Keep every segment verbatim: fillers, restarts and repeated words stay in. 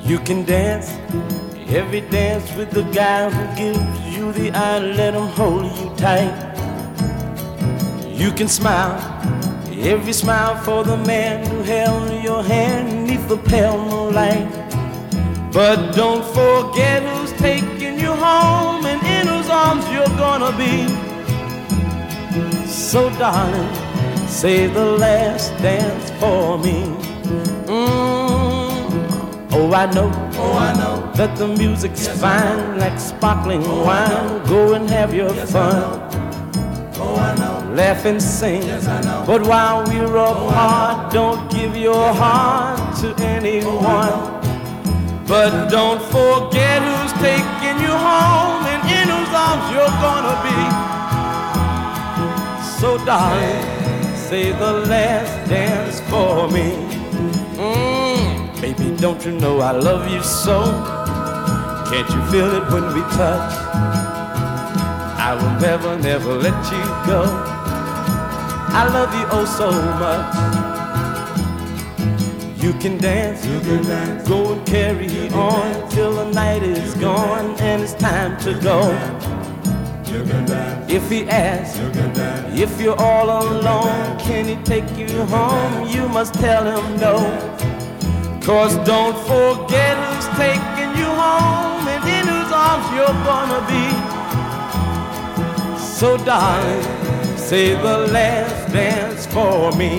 You can dance every dance with the guy who gives you the eye. Let him hold you tight. You can smile every smile for the man who held your hand neath the pale moonlight. But don't forget who's taking you home and in whose arms you're gonna be. So darling, say the last dance for me. mm. Oh, I know, Oh, I know that the music's Yes, fine like sparkling Oh, I wine. know. Go and have your Yes, I fun, know. Oh, I know. laugh and sing. Yes, I know. But while we're apart, know. don't give your Yes, I know. heart to anyone. But don't forget who's taking you home and in whose arms you're gonna be. So darling, say the last dance for me. mm, Baby, don't you know I love you so? Can't you feel it when we touch? I will never, never let you go. I love you oh so much. You can dance, You can dance. go and carry on till the night is gone and it's time to go. You can dance. If he asks, You can dance. if you're all alone, can he take you home? You must tell him no. Cause don't forget who's taking you home and in whose arms you're gonna be. So darling, say the last dance for me.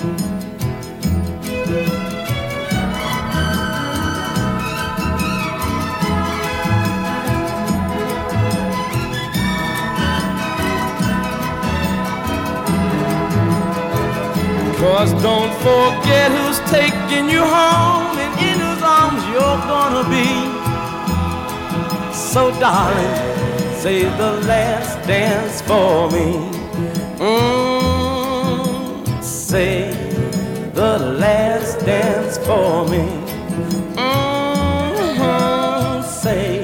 Cause don't forget who's taking you home and in whose arms you're gonna be. So darling, say the last dance for me. mm, Say the last dance for me. mm, Say